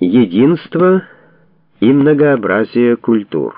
Единство и многообразие культур.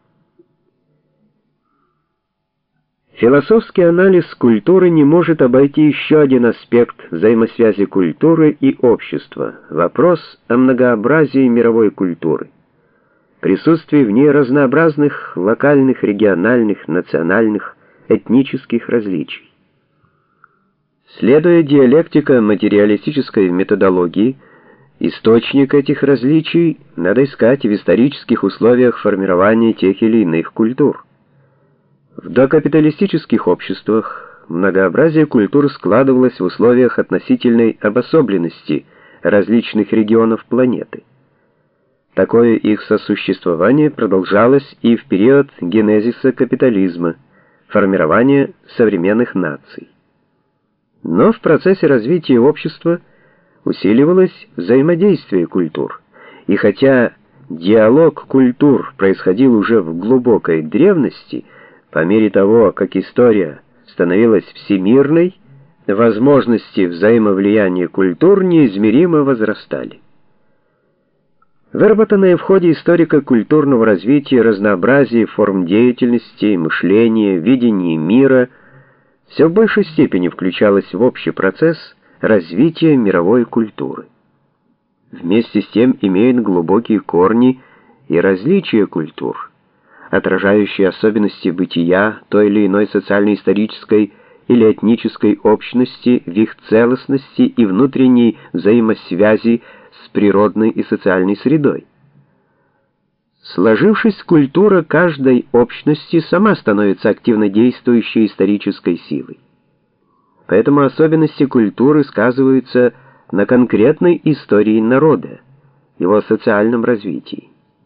Философский анализ культуры не может обойти еще один аспект взаимосвязи культуры и общества — вопрос о многообразии мировой культуры, присутствии в ней разнообразных локальных, региональных, национальных, этнических различий. Следуя диалектико-материалистической методологии, источник этих различий надо искать в исторических условиях формирования тех или иных культур. В докапиталистических обществах многообразие культур складывалось в условиях относительной обособленности различных регионов планеты. Такое их сосуществование продолжалось и в период генезиса капитализма, формирования современных наций. Но в процессе развития общества усиливалось взаимодействие культур, и хотя диалог культур происходил уже в глубокой древности, по мере того, как история становилась всемирной, возможности взаимовлияния культур неизмеримо возрастали. Выработанное в ходе историко-культурного развития разнообразие форм деятельности, мышления, видения мира все в большей степени включалось в общий процесс развития мировой культуры. Вместе с тем имеют глубокие корни и различия культур, отражающие особенности бытия той или иной социально-исторической или этнической общности в их целостности и внутренней взаимосвязи с природной и социальной средой. Сложившись, культура каждой общности сама становится активно действующей исторической силой. Поэтому особенности культуры сказываются на конкретной истории народа, его социальном развитии.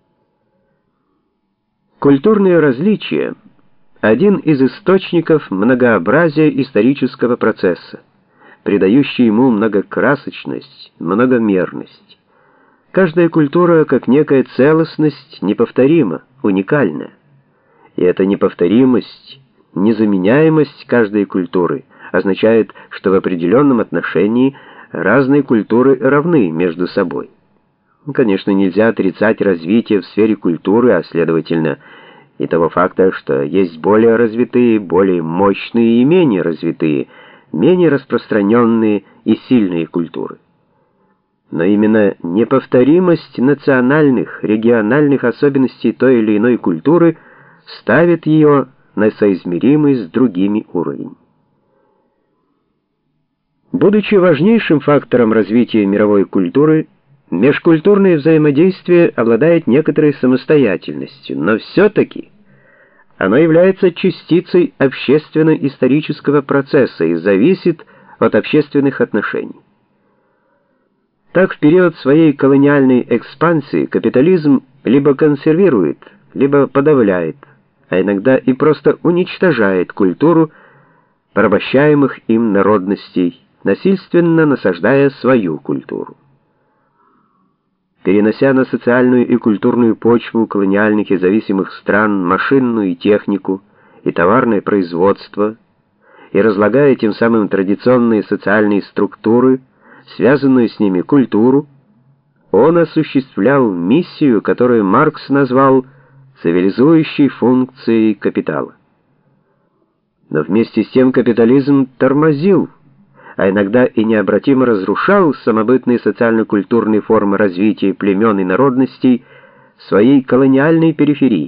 Культурные различия — один из источников многообразия исторического процесса, придающий ему многокрасочность, многомерность. Каждая культура, как некая целостность, неповторима, уникальна. И эта неповторимость, незаменяемость каждой культуры означает, что в определенном отношении разные культуры равны между собой. Конечно, нельзя отрицать развитие в сфере культуры, а следовательно и того факта, что есть более развитые, более мощные и менее развитые, менее распространенные и сильные культуры. Но именно неповторимость национальных, региональных особенностей той или иной культуры ставит ее на соизмеримый с другими уровень. Будучи важнейшим фактором развития мировой культуры, межкультурное взаимодействие обладает некоторой самостоятельностью, но все-таки оно является частицей общественно-исторического процесса и зависит от общественных отношений. Так, в период своей колониальной экспансии капитализм либо консервирует, либо подавляет, а иногда и просто уничтожает культуру порабощаемых им народностей, насильственно насаждая свою культуру. Перенося на социальную и культурную почву колониальных и зависимых стран машинную технику и товарное производство, и разлагая тем самым традиционные социальные структуры, связанную с ними культуру, он осуществлял миссию, которую Маркс назвал цивилизующей функцией капитала. Но вместе с тем капитализм тормозил, а иногда и необратимо разрушал самобытные социально-культурные формы развития племен и народностей своей колониальной периферии.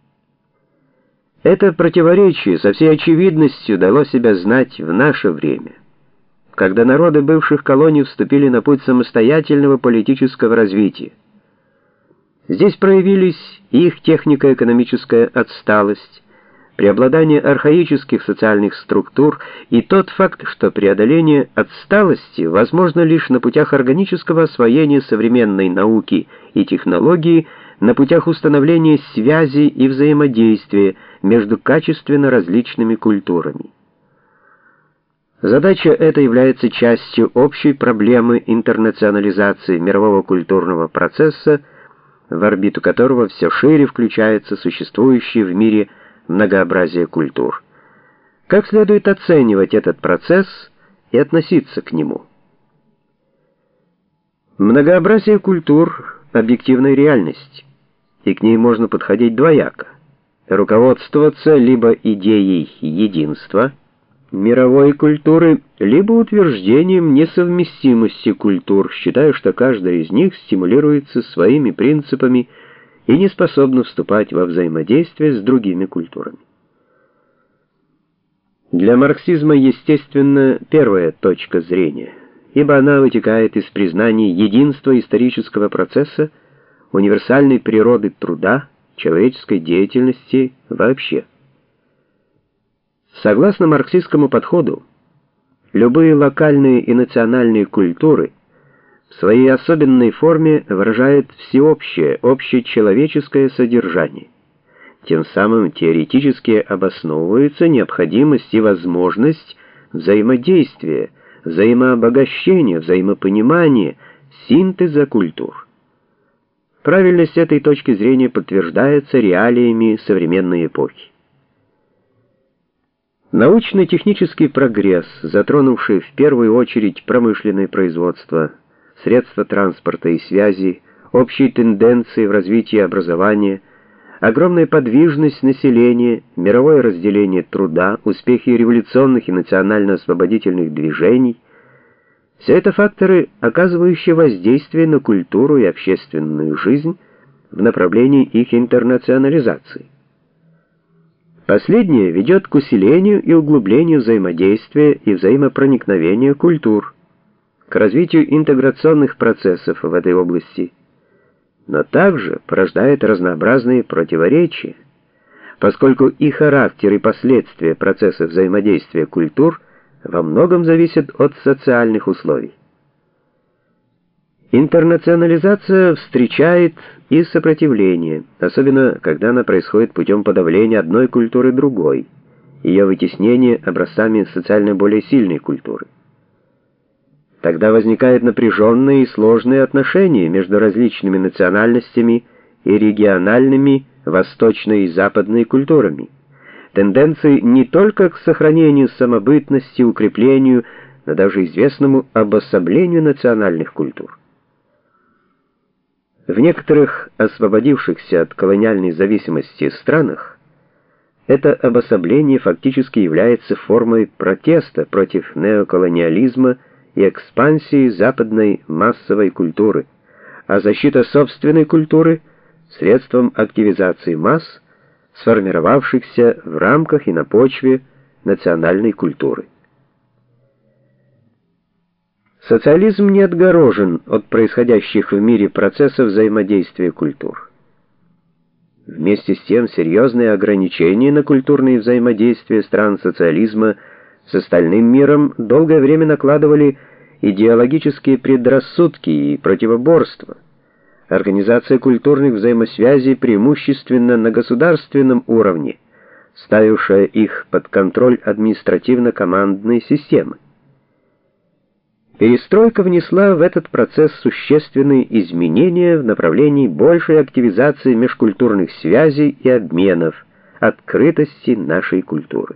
Это противоречие со всей очевидностью дало себя знать в наше время, когда народы бывших колоний вступили на путь самостоятельного политического развития. Здесь проявились их технико-экономическая отсталость, преобладание архаических социальных структур и тот факт, что преодоление отсталости возможно лишь на путях органического освоения современной науки и технологии, на путях установления связи и взаимодействия между качественно различными культурами. Задача эта является частью общей проблемы интернационализации мирового культурного процесса, в орбиту которого все шире включается существующее в мире многообразие культур. Как следует оценивать этот процесс и относиться к нему? Многообразие культур — объективная реальность, и к ней можно подходить двояко. Руководствоваться либо идеей единства мировой культуры, либо утверждением несовместимости культур, считая, что каждая из них стимулируется своими принципами и не способна вступать во взаимодействие с другими культурами. Для марксизма естественно первая точка зрения, ибо она вытекает из признания единства исторического процесса, универсальной природы труда, человеческой деятельности вообще. Согласно марксистскому подходу, любые локальные и национальные культуры в своей особенной форме выражают всеобщее, общечеловеческое содержание. Тем самым теоретически обосновывается необходимость и возможность взаимодействия, взаимообогащения, взаимопонимания, синтеза культур. Правильность этой точки зрения подтверждается реалиями современной эпохи. Научно-технический прогресс, затронувший в первую очередь промышленное производство, средства транспорта и связи, общие тенденции в развитии образования, огромная подвижность населения, мировое разделение труда, успехи революционных и национально-освободительных движений — все это факторы, оказывающие воздействие на культуру и общественную жизнь в направлении их интернационализации. Последнее ведет к усилению и углублению взаимодействия и взаимопроникновения культур, к развитию интеграционных процессов в этой области, но также порождает разнообразные противоречия, поскольку и характер, и последствия процесса взаимодействия культур во многом зависят от социальных условий. Интернационализация встречает и сопротивление, особенно когда она происходит путем подавления одной культуры другой, ее вытеснения образцами социально более сильной культуры. Тогда возникают напряженные и сложные отношения между различными национальностями и региональными восточной и западной культурами, тенденции не только к сохранению самобытности, укреплению, но даже известному обособлению национальных культур. В некоторых освободившихся от колониальной зависимости странах это обособление фактически является формой протеста против неоколониализма и экспансии западной массовой культуры, а защита собственной культуры — средством активизации масс, сформировавшихся в рамках и на почве национальной культуры. Социализм не отгорожен от происходящих в мире процессов взаимодействия культур. Вместе с тем, серьезные ограничения на культурные взаимодействия стран социализма с остальным миром долгое время накладывали идеологические предрассудки и противоборства. Организация культурных взаимосвязей преимущественно на государственном уровне, ставившая их под контроль административно-командной системы. Перестройка внесла в этот процесс существенные изменения в направлении большей активизации межкультурных связей и обменов, открытости нашей культуры.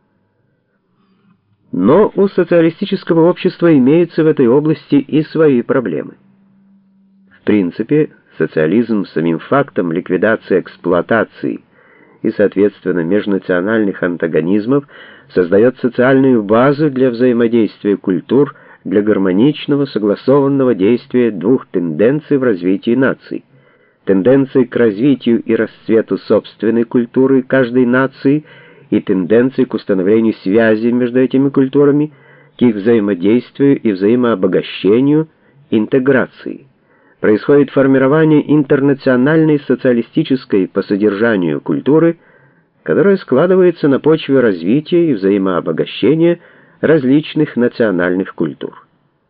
Но у социалистического общества имеются в этой области и свои проблемы. В принципе, социализм самим фактом ликвидации эксплуатации и, соответственно, межнациональных антагонизмов создает социальную базу для взаимодействия культур, для гармоничного, согласованного действия двух тенденций в развитии наций: тенденции к развитию и расцвету собственной культуры каждой нации и тенденции к установлению связи между этими культурами, к их взаимодействию и взаимообогащению, интеграции. Происходит формирование интернациональной социалистической по содержанию культуры, которая складывается на почве развития и взаимообогащения различных национальных культур.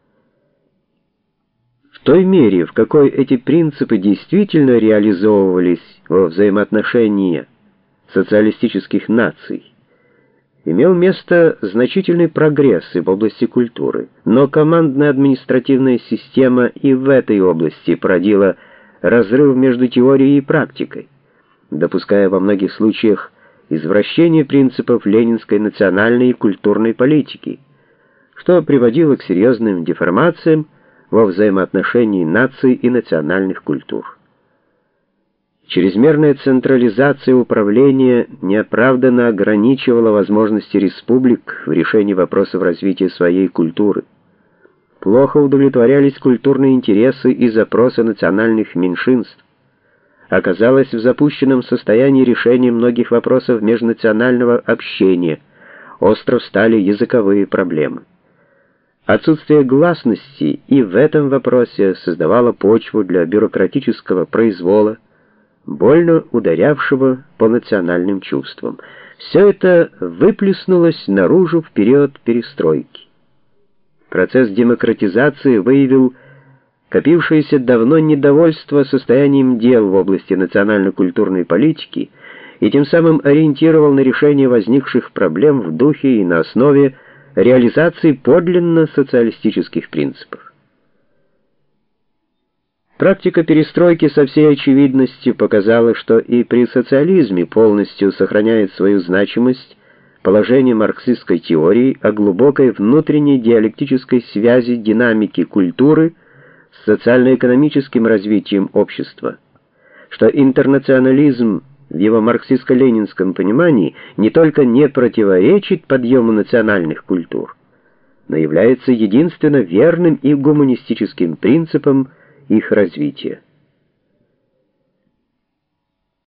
В той мере, в какой эти принципы действительно реализовывались во взаимоотношении социалистических наций, имел место значительный прогресс и в области культуры, но командная административная система и в этой области породила разрыв между теорией и практикой, допуская во многих случаях извращение принципов ленинской национальной и культурной политики, что приводило к серьезным деформациям, во взаимоотношении наций и национальных культур. Чрезмерная централизация управления неоправданно ограничивала возможности республик в решении вопросов развития своей культуры. Плохо удовлетворялись культурные интересы и запросы национальных меньшинств. Оказалось в запущенном состоянии решение многих вопросов межнационального общения. Остро встали языковые проблемы. Отсутствие гласности и в этом вопросе создавало почву для бюрократического произвола, больно ударявшего по национальным чувствам. Все это выплеснулось наружу в период перестройки. Процесс демократизации выявил копившееся давно недовольство состоянием дел в области национально-культурной политики и тем самым ориентировал на решение возникших проблем в духе и на основе реализации подлинно социалистических принципов. Практика перестройки со всей очевидностью показала, что и при социализме полностью сохраняет свою значимость положение марксистской теории о глубокой внутренней диалектической связи динамики культуры с социально-экономическим развитием общества, что интернационализм в его марксистско-ленинском понимании не только не противоречит подъему национальных культур, но является единственно верным и гуманистическим принципом их развития.